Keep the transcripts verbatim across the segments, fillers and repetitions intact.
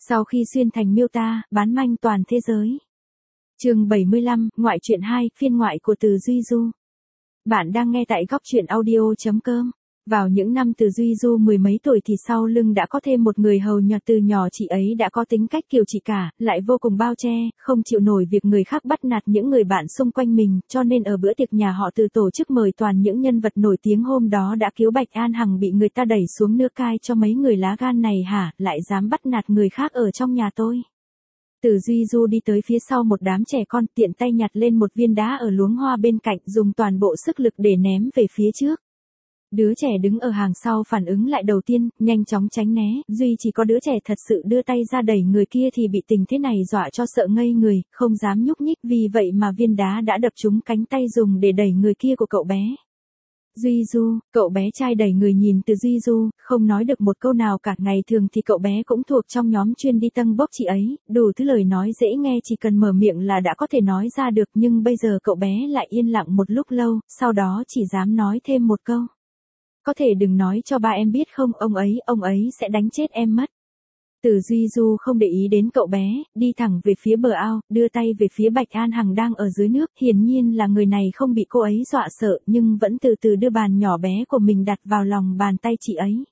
Sau khi xuyên thành miêu ta, bán manh toàn thế giới. Chương bảy mươi lăm, ngoại truyện hai, phiên ngoại của Từ Duy Du. Bạn đang nghe tại góc truyện audio chấm com. Vào những năm Từ Duy Du mười mấy tuổi thì sau lưng đã có thêm một người hầu nhọt. Từ nhỏ chị ấy đã có tính cách kiều chị cả, lại vô cùng bao che, không chịu nổi việc người khác bắt nạt những người bạn xung quanh mình, cho nên ở bữa tiệc nhà họ Từ tổ chức mời toàn những nhân vật nổi tiếng hôm đó đã cứu Bạch An Hằng bị người ta đẩy xuống nước cai cho mấy người lá gan này hả, lại dám bắt nạt người khác ở trong nhà tôi. Từ Duy Du đi tới phía sau một đám trẻ con, tiện tay nhặt lên một viên đá ở luống hoa bên cạnh, dùng toàn bộ sức lực để ném về phía trước. Đứa trẻ đứng ở hàng sau phản ứng lại đầu tiên, nhanh chóng tránh né, duy chỉ có đứa trẻ thật sự đưa tay ra đẩy người kia thì bị tình thế này dọa cho sợ ngây người, không dám nhúc nhích, vì vậy mà viên đá đã đập trúng cánh tay dùng để đẩy người kia của cậu bé. Duy Du, cậu bé trai đẩy người nhìn Từ Duy Du, không nói được một câu nào cả. Ngày thường thì cậu bé cũng thuộc trong nhóm chuyên đi tâng bốc chị ấy, đủ thứ lời nói dễ nghe chỉ cần mở miệng là đã có thể nói ra được, nhưng bây giờ cậu bé lại yên lặng một lúc lâu, sau đó chỉ dám nói thêm một câu. Có thể đừng nói cho ba em biết không, ông ấy, ông ấy sẽ đánh chết em mất. Từ Duy Du không để ý đến cậu bé, đi thẳng về phía bờ ao, đưa tay về phía Bạch An Hằng đang ở dưới nước, hiển nhiên là người này không bị cô ấy dọa sợ, nhưng vẫn từ từ đưa bàn nhỏ bé của mình đặt vào lòng bàn tay chị ấy.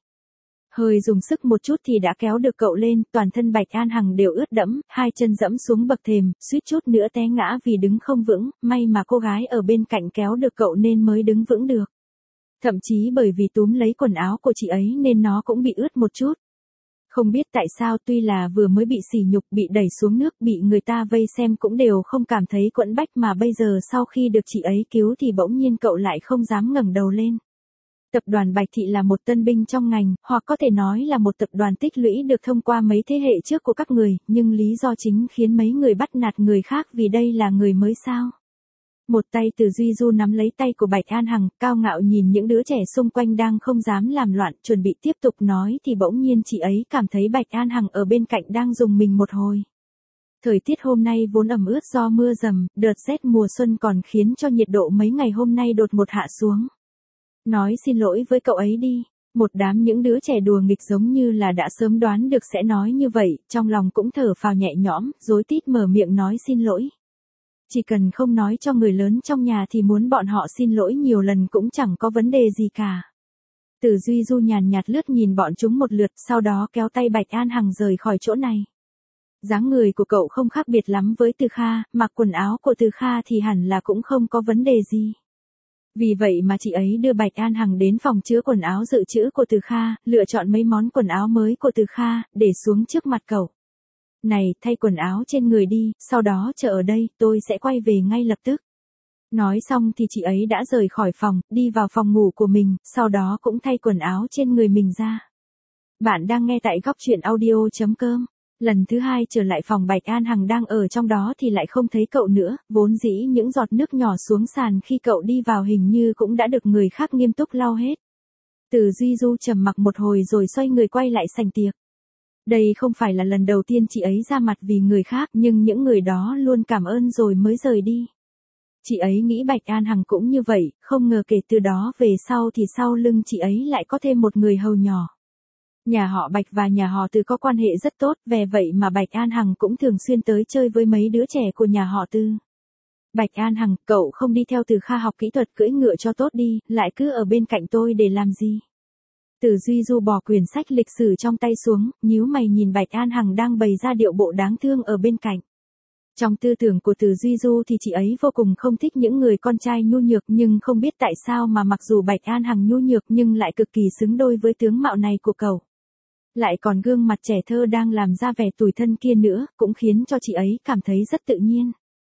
Hơi dùng sức một chút thì đã kéo được cậu lên, toàn thân Bạch An Hằng đều ướt đẫm, hai chân dẫm xuống bậc thềm, suýt chút nữa té ngã vì đứng không vững, may mà cô gái ở bên cạnh kéo được cậu nên mới đứng vững được. Thậm chí bởi vì túm lấy quần áo của chị ấy nên nó cũng bị ướt một chút. Không biết tại sao tuy là vừa mới bị sỉ nhục, bị đẩy xuống nước, bị người ta vây xem cũng đều không cảm thấy quẫn bách, mà bây giờ sau khi được chị ấy cứu thì bỗng nhiên cậu lại không dám ngẩng đầu lên. Tập đoàn Bạch Thị là một tân binh trong ngành, hoặc có thể nói là một tập đoàn tích lũy được thông qua mấy thế hệ trước của các người, nhưng lý do chính khiến mấy người bắt nạt người khác vì đây là người mới sao. Một tay Từ Duy Du nắm lấy tay của Bạch An Hằng, cao ngạo nhìn những đứa trẻ xung quanh đang không dám làm loạn, chuẩn bị tiếp tục nói thì bỗng nhiên chị ấy cảm thấy Bạch An Hằng ở bên cạnh đang rùng mình một hồi. Thời tiết hôm nay vốn ẩm ướt do mưa dầm, đợt rét mùa xuân còn khiến cho nhiệt độ mấy ngày hôm nay đột ngột hạ xuống. Nói xin lỗi với cậu ấy đi. Một đám những đứa trẻ đùa nghịch giống như là đã sớm đoán được sẽ nói như vậy, trong lòng cũng thở phào nhẹ nhõm, rối tít mở miệng nói xin lỗi. Chỉ cần không nói cho người lớn trong nhà thì muốn bọn họ xin lỗi nhiều lần cũng chẳng có vấn đề gì cả. Từ Duy Du nhàn nhạt lướt nhìn bọn chúng một lượt, sau đó kéo tay Bạch An Hằng rời khỏi chỗ này. Dáng người của cậu không khác biệt lắm với Từ Kha, mặc quần áo của Từ Kha thì hẳn là cũng không có vấn đề gì. Vì vậy mà chị ấy đưa Bạch An Hằng đến phòng chứa quần áo dự trữ của Từ Kha, lựa chọn mấy món quần áo mới của Từ Kha, để xuống trước mặt cậu. Này, thay quần áo trên người đi, sau đó chờ ở đây, tôi sẽ quay về ngay lập tức. Nói xong thì chị ấy đã rời khỏi phòng, đi vào phòng ngủ của mình, sau đó cũng thay quần áo trên người mình ra. Bạn đang nghe tại góc truyện audio chấm com. Lần thứ hai trở lại phòng Bạch An Hằng đang ở trong đó thì lại không thấy cậu nữa, vốn dĩ những giọt nước nhỏ xuống sàn khi cậu đi vào hình như cũng đã được người khác nghiêm túc lau hết. Từ Duy Du trầm mặc một hồi rồi xoay người quay lại sảnh tiệc. Đây không phải là lần đầu tiên chị ấy ra mặt vì người khác, nhưng những người đó luôn cảm ơn rồi mới rời đi. Chị ấy nghĩ Bạch An Hằng cũng như vậy, không ngờ kể từ đó về sau thì sau lưng chị ấy lại có thêm một người hầu nhỏ. Nhà họ Bạch và nhà họ Từ có quan hệ rất tốt, về vậy mà Bạch An Hằng cũng thường xuyên tới chơi với mấy đứa trẻ của nhà họ Từ. Bạch An Hằng, cậu không đi theo Từ Kha học kỹ thuật cưỡi ngựa cho tốt đi, lại cứ ở bên cạnh tôi để làm gì? Từ Duy Du bỏ quyển sách lịch sử trong tay xuống, nhíu mày nhìn Bạch An Hằng đang bày ra điệu bộ đáng thương ở bên cạnh. Trong tư tưởng của Từ Duy Du thì chị ấy vô cùng không thích những người con trai nhu nhược, nhưng không biết tại sao mà mặc dù Bạch An Hằng nhu nhược nhưng lại cực kỳ xứng đôi với tướng mạo này của cậu. Lại còn gương mặt trẻ thơ đang làm ra vẻ tủi thân kia nữa, cũng khiến cho chị ấy cảm thấy rất tự nhiên.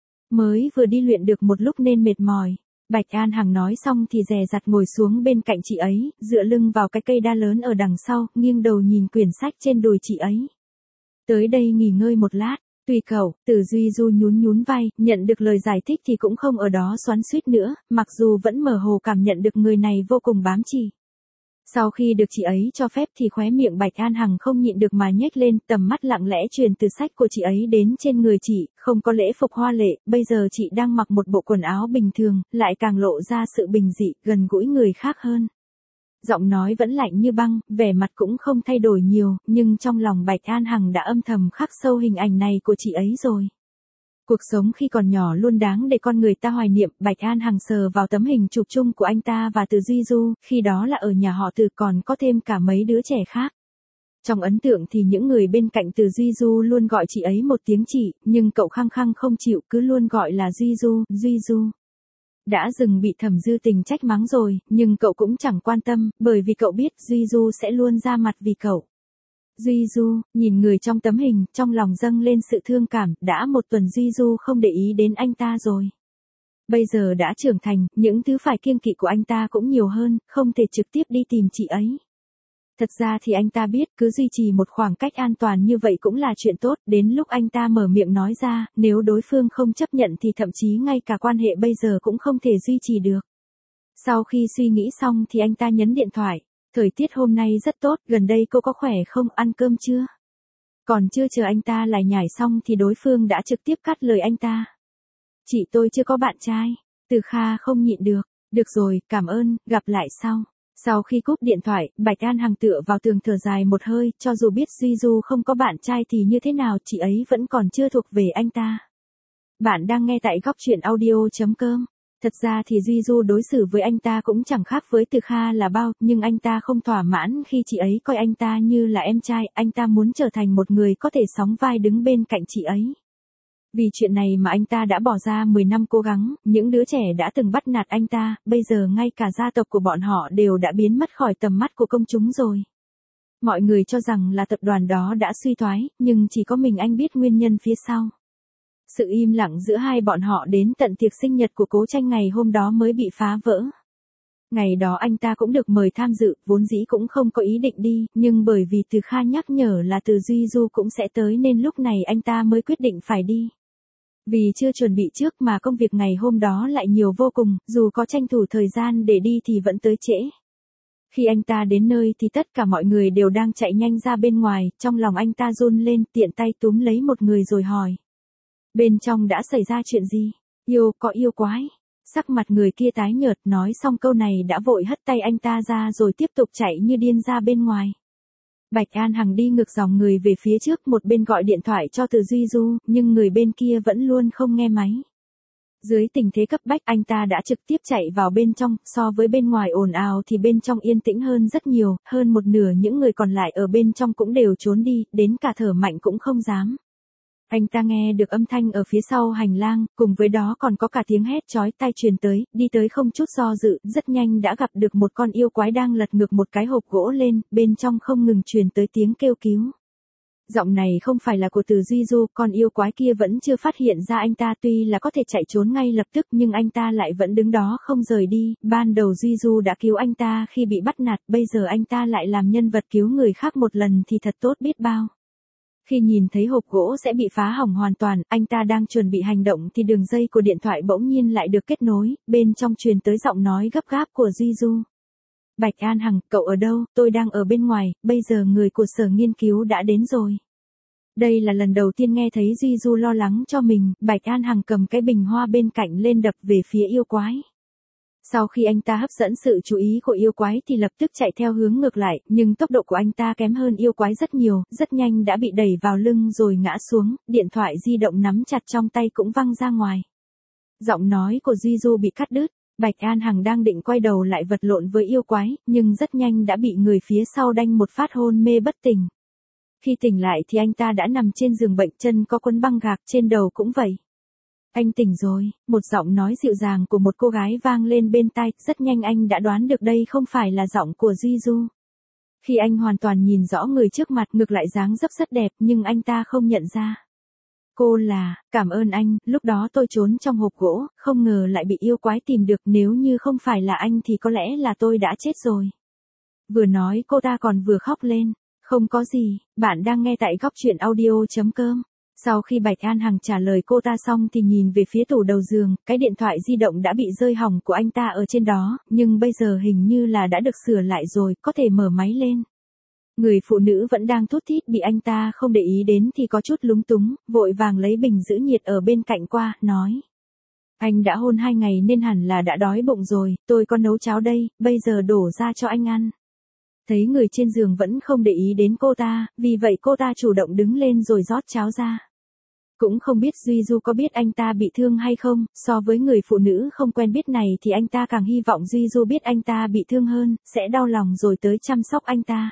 Mới vừa đi luyện được một lúc nên mệt mỏi. Bạch An Hằng nói xong thì dè dặt ngồi xuống bên cạnh chị ấy, dựa lưng vào cái cây đa lớn ở đằng sau, nghiêng đầu nhìn quyển sách trên đùi chị ấy. Tới đây nghỉ ngơi một lát, tùy cậu. Từ Duy Du nhún nhún vai, nhận được lời giải thích thì cũng không ở đó xoắn xuýt nữa, mặc dù vẫn mơ hồ cảm nhận được người này vô cùng bám chỉ. Sau khi được chị ấy cho phép thì khóe miệng Bạch An Hằng không nhịn được mà nhếch lên, tầm mắt lặng lẽ truyền từ sách của chị ấy đến trên người chị, không có lễ phục hoa lệ, bây giờ chị đang mặc một bộ quần áo bình thường, lại càng lộ ra sự bình dị, gần gũi người khác hơn. Giọng nói vẫn lạnh như băng, vẻ mặt cũng không thay đổi nhiều, nhưng trong lòng Bạch An Hằng đã âm thầm khắc sâu hình ảnh này của chị ấy rồi. Cuộc sống khi còn nhỏ luôn đáng để con người ta hoài niệm. Bạch An Hằng sờ vào tấm hình chụp chung của anh ta và Từ Duy Du, khi đó là ở nhà họ Từ, còn có thêm cả mấy đứa trẻ khác. Trong ấn tượng thì những người bên cạnh Từ Duy Du luôn gọi chị ấy một tiếng chị, nhưng cậu khăng khăng không chịu, cứ luôn gọi là Duy Du, Duy Du. Đã dừng bị Thẩm Dư Tình trách mắng rồi, nhưng cậu cũng chẳng quan tâm, bởi vì cậu biết Duy Du sẽ luôn ra mặt vì cậu. Duy Du, nhìn người trong tấm hình, trong lòng dâng lên sự thương cảm, đã một tuần Duy Du không để ý đến anh ta rồi. Bây giờ đã trưởng thành, những thứ phải kiêng kỵ của anh ta cũng nhiều hơn, không thể trực tiếp đi tìm chị ấy. Thật ra thì anh ta biết cứ duy trì một khoảng cách an toàn như vậy cũng là chuyện tốt, đến lúc anh ta mở miệng nói ra, nếu đối phương không chấp nhận thì thậm chí ngay cả quan hệ bây giờ cũng không thể duy trì được. Sau khi suy nghĩ xong thì anh ta nhấn điện thoại, thời tiết hôm nay rất tốt, gần đây cô có khỏe không, ăn cơm chưa? Còn chưa chờ anh ta lại nhảy xong thì đối phương đã trực tiếp cắt lời anh ta. Chị tôi chưa có bạn trai. Từ Kha không nhịn được, được rồi, cảm ơn, gặp lại sau. Sau khi cúp điện thoại, Bạch An Hằng tựa vào tường thở dài một hơi, cho dù biết Duy Du không có bạn trai thì như thế nào chị ấy vẫn còn chưa thuộc về anh ta. Bạn đang nghe tại góc truyện audio chấm com. Thật ra thì Duy Du đối xử với anh ta cũng chẳng khác với Từ Kha là bao, nhưng anh ta không thỏa mãn khi chị ấy coi anh ta như là em trai, anh ta muốn trở thành một người có thể sóng vai đứng bên cạnh chị ấy. Vì chuyện này mà anh ta đã bỏ ra mười năm cố gắng, những đứa trẻ đã từng bắt nạt anh ta, bây giờ ngay cả gia tộc của bọn họ đều đã biến mất khỏi tầm mắt của công chúng rồi. Mọi người cho rằng là tập đoàn đó đã suy thoái, nhưng chỉ có mình anh biết nguyên nhân phía sau. Sự im lặng giữa hai bọn họ đến tận tiệc sinh nhật của Cố Tranh ngày hôm đó mới bị phá vỡ. Ngày đó anh ta cũng được mời tham dự, vốn dĩ cũng không có ý định đi, nhưng bởi vì Từ Kha nhắc nhở là Từ Duy Du cũng sẽ tới nên lúc này anh ta mới quyết định phải đi. Vì chưa chuẩn bị trước mà công việc ngày hôm đó lại nhiều vô cùng, dù có tranh thủ thời gian để đi thì vẫn tới trễ. Khi anh ta đến nơi thì tất cả mọi người đều đang chạy nhanh ra bên ngoài, trong lòng anh ta run lên, tiện tay túm lấy một người rồi hỏi. Bên trong đã xảy ra chuyện gì? Yêu, có yêu quái. Sắc mặt người kia tái nhợt, nói xong câu này đã vội hất tay anh ta ra rồi tiếp tục chạy như điên ra bên ngoài. Bạch An Hằng đi ngược dòng người về phía trước, một bên gọi điện thoại cho Từ Duy Du, nhưng người bên kia vẫn luôn không nghe máy. Dưới tình thế cấp bách anh ta đã trực tiếp chạy vào bên trong, so với bên ngoài ồn ào thì bên trong yên tĩnh hơn rất nhiều, hơn một nửa những người còn lại ở bên trong cũng đều trốn đi, đến cả thở mạnh cũng không dám. Anh ta nghe được âm thanh ở phía sau hành lang, cùng với đó còn có cả tiếng hét chói tai truyền tới, đi tới không chút do dự, rất nhanh đã gặp được một con yêu quái đang lật ngược một cái hộp gỗ lên, bên trong không ngừng truyền tới tiếng kêu cứu. Giọng này không phải là của Từ Duy Du, con yêu quái kia vẫn chưa phát hiện ra anh ta, tuy là có thể chạy trốn ngay lập tức nhưng anh ta lại vẫn đứng đó không rời đi, ban đầu Duy Du đã cứu anh ta khi bị bắt nạt, bây giờ anh ta lại làm nhân vật cứu người khác một lần thì thật tốt biết bao. Khi nhìn thấy hộp gỗ sẽ bị phá hỏng hoàn toàn, anh ta đang chuẩn bị hành động thì đường dây của điện thoại bỗng nhiên lại được kết nối, bên trong truyền tới giọng nói gấp gáp của Duy Du. Bạch An Hằng, cậu ở đâu? Tôi đang ở bên ngoài, bây giờ người của sở nghiên cứu đã đến rồi. Đây là lần đầu tiên nghe thấy Duy Du lo lắng cho mình, Bạch An Hằng cầm cái bình hoa bên cạnh lên đập về phía yêu quái. Sau khi anh ta hấp dẫn sự chú ý của yêu quái thì lập tức chạy theo hướng ngược lại, nhưng tốc độ của anh ta kém hơn yêu quái rất nhiều, rất nhanh đã bị đẩy vào lưng rồi ngã xuống, điện thoại di động nắm chặt trong tay cũng văng ra ngoài. Giọng nói của Duy Du bị cắt đứt, Bạch An Hằng đang định quay đầu lại vật lộn với yêu quái, nhưng rất nhanh đã bị người phía sau đanh một phát hôn mê bất tỉnh. Khi tỉnh lại thì anh ta đã nằm trên giường bệnh, chân có quấn băng gạc, trên đầu cũng vậy. Anh tỉnh rồi, một giọng nói dịu dàng của một cô gái vang lên bên tai, rất nhanh anh đã đoán được đây không phải là giọng của Duy Du. Khi anh hoàn toàn nhìn rõ người trước mặt, ngược lại dáng dấp rất đẹp nhưng anh ta không nhận ra. Cô là, cảm ơn anh, lúc đó tôi trốn trong hộp gỗ, không ngờ lại bị yêu quái tìm được, nếu như không phải là anh thì có lẽ là tôi đã chết rồi. Vừa nói cô ta còn vừa khóc lên, không có gì, bạn đang nghe tại góc truyện audio chấm com. Sau khi Bạch An Hằng trả lời cô ta xong thì nhìn về phía tủ đầu giường, cái điện thoại di động đã bị rơi hỏng của anh ta ở trên đó, nhưng bây giờ hình như là đã được sửa lại rồi, có thể mở máy lên. Người phụ nữ vẫn đang thút thít bị anh ta không để ý đến thì có chút lúng túng, vội vàng lấy bình giữ nhiệt ở bên cạnh qua, nói. Anh đã hôn hai ngày nên hẳn là đã đói bụng rồi, tôi có nấu cháo đây, bây giờ đổ ra cho anh ăn. Thấy người trên giường vẫn không để ý đến cô ta, vì vậy cô ta chủ động đứng lên rồi rót cháo ra. Cũng không biết Duy Du có biết anh ta bị thương hay không, so với người phụ nữ không quen biết này thì anh ta càng hy vọng Duy Du biết anh ta bị thương hơn, sẽ đau lòng rồi tới chăm sóc anh ta.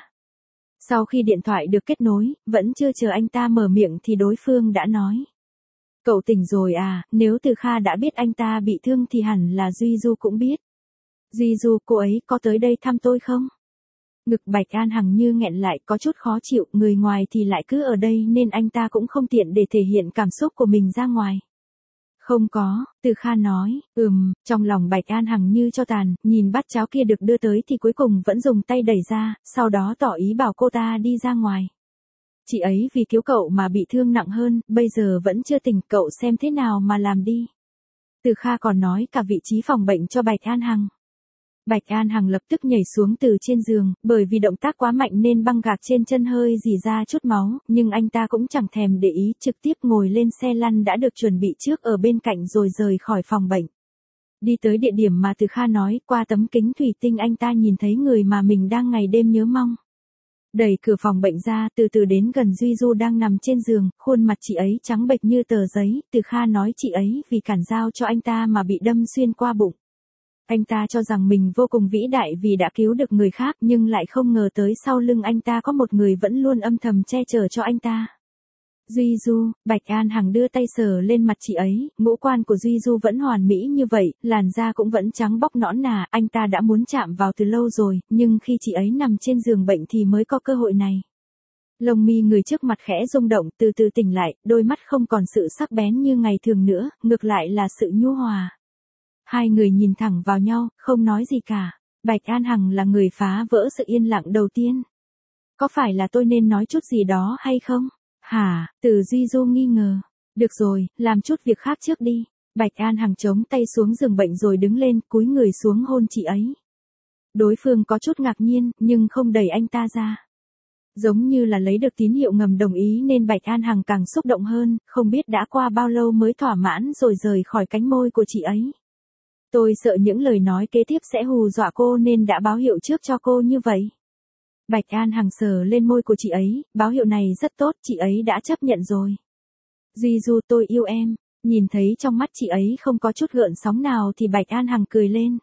Sau khi điện thoại được kết nối, vẫn chưa chờ anh ta mở miệng thì đối phương đã nói. Cậu tỉnh rồi à, nếu Từ Kha đã biết anh ta bị thương thì hẳn là Duy Du cũng biết. Duy Du, cô ấy có tới đây thăm tôi không? Ngực Bạch An Hằng như nghẹn lại, có chút khó chịu, người ngoài thì lại cứ ở đây nên anh ta cũng không tiện để thể hiện cảm xúc của mình ra ngoài. Không có, Từ Kha nói, ừm, trong lòng Bạch An Hằng như cho tàn, nhìn bát cháo kia được đưa tới thì cuối cùng vẫn dùng tay đẩy ra, sau đó tỏ ý bảo cô ta đi ra ngoài. Chị ấy vì cứu cậu mà bị thương nặng hơn, bây giờ vẫn chưa tỉnh, cậu xem thế nào mà làm đi. Từ Kha còn nói cả vị trí phòng bệnh cho Bạch An Hằng. Bạch An Hằng lập tức nhảy xuống từ trên giường, bởi vì động tác quá mạnh nên băng gạc trên chân hơi rỉ ra chút máu, nhưng anh ta cũng chẳng thèm để ý, trực tiếp ngồi lên xe lăn đã được chuẩn bị trước ở bên cạnh rồi rời khỏi phòng bệnh. Đi tới địa điểm mà Từ Kha nói, qua tấm kính thủy tinh anh ta nhìn thấy người mà mình đang ngày đêm nhớ mong. Đẩy cửa phòng bệnh ra, từ từ đến gần Duy Du đang nằm trên giường, khuôn mặt chị ấy trắng bệch như tờ giấy, Từ Kha nói chị ấy vì cản dao cho anh ta mà bị đâm xuyên qua bụng. Anh ta cho rằng mình vô cùng vĩ đại vì đã cứu được người khác, nhưng lại không ngờ tới sau lưng anh ta có một người vẫn luôn âm thầm che chở cho anh ta. Duy Du, Bạch An Hằng đưa tay sờ lên mặt chị ấy, ngũ quan của Duy Du vẫn hoàn mỹ như vậy, làn da cũng vẫn trắng bóc nõn nà, anh ta đã muốn chạm vào từ lâu rồi, nhưng khi chị ấy nằm trên giường bệnh thì mới có cơ hội này. Lông mi người trước mặt khẽ rung động, từ từ tỉnh lại, đôi mắt không còn sự sắc bén như ngày thường nữa, ngược lại là sự nhu hòa. Hai người nhìn thẳng vào nhau, không nói gì cả. Bạch An Hằng là người phá vỡ sự yên lặng đầu tiên. Có phải là tôi nên nói chút gì đó hay không? Hả? Từ Duy Du nghi ngờ. Được rồi, làm chút việc khác trước đi. Bạch An Hằng chống tay xuống giường bệnh rồi đứng lên, cúi người xuống hôn chị ấy. Đối phương có chút ngạc nhiên, nhưng không đẩy anh ta ra. Giống như là lấy được tín hiệu ngầm đồng ý nên Bạch An Hằng càng xúc động hơn, không biết đã qua bao lâu mới thỏa mãn rồi rời khỏi cánh môi của chị ấy. Tôi sợ những lời nói kế tiếp sẽ hù dọa cô nên đã báo hiệu trước cho cô như vậy. Bạch An Hằng sờ lên môi của chị ấy, báo hiệu này rất tốt, chị ấy đã chấp nhận rồi. Duy Du, tôi yêu em. Nhìn thấy trong mắt chị ấy không có chút gợn sóng nào thì Bạch An Hằng cười lên.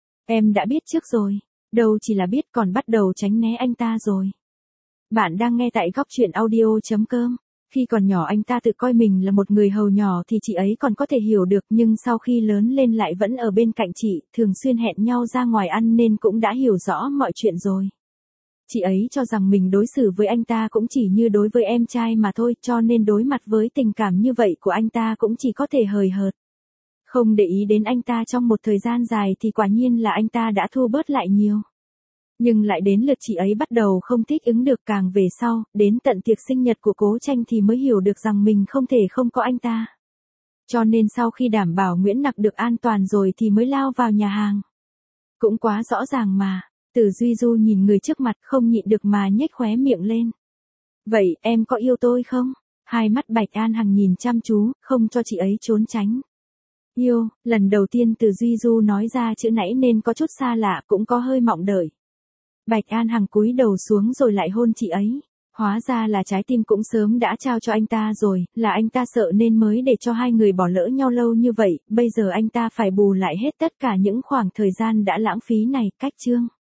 Em đã biết trước rồi. Đâu chỉ là biết còn bắt đầu tránh né anh ta rồi. Bạn đang nghe tại góc truyện audio chấm com. Khi còn nhỏ anh ta tự coi mình là một người hầu nhỏ thì chị ấy còn có thể hiểu được, nhưng sau khi lớn lên lại vẫn ở bên cạnh chị, thường xuyên hẹn nhau ra ngoài ăn nên cũng đã hiểu rõ mọi chuyện rồi. Chị ấy cho rằng mình đối xử với anh ta cũng chỉ như đối với em trai mà thôi, cho nên đối mặt với tình cảm như vậy của anh ta cũng chỉ có thể hời hợt. Không để ý đến anh ta trong một thời gian dài thì quả nhiên là anh ta đã thua bớt lại nhiều. Nhưng lại đến lượt chị ấy bắt đầu không thích ứng được, càng về sau, đến tận tiệc sinh nhật của Cố Tranh thì mới hiểu được rằng mình không thể không có anh ta. Cho nên sau khi đảm bảo Nguyễn Nặc được an toàn rồi thì mới lao vào nhà hàng. Cũng quá rõ ràng mà. Từ Duy Du nhìn người trước mặt không nhịn được mà nhếch khóe miệng lên. Vậy em có yêu tôi không? Hai mắt Bạch An Hằng nhìn chăm chú, không cho chị ấy trốn tránh. Yêu, lần đầu tiên Từ Duy Du nói ra chữ nãy nên có chút xa lạ, cũng có hơi mong đợi. Bạch An Hằng cúi đầu xuống rồi lại hôn chị ấy. Hóa ra là trái tim cũng sớm đã trao cho anh ta rồi, là anh ta sợ nên mới để cho hai người bỏ lỡ nhau lâu như vậy, bây giờ anh ta phải bù lại hết tất cả những khoảng thời gian đã lãng phí này. Cách chương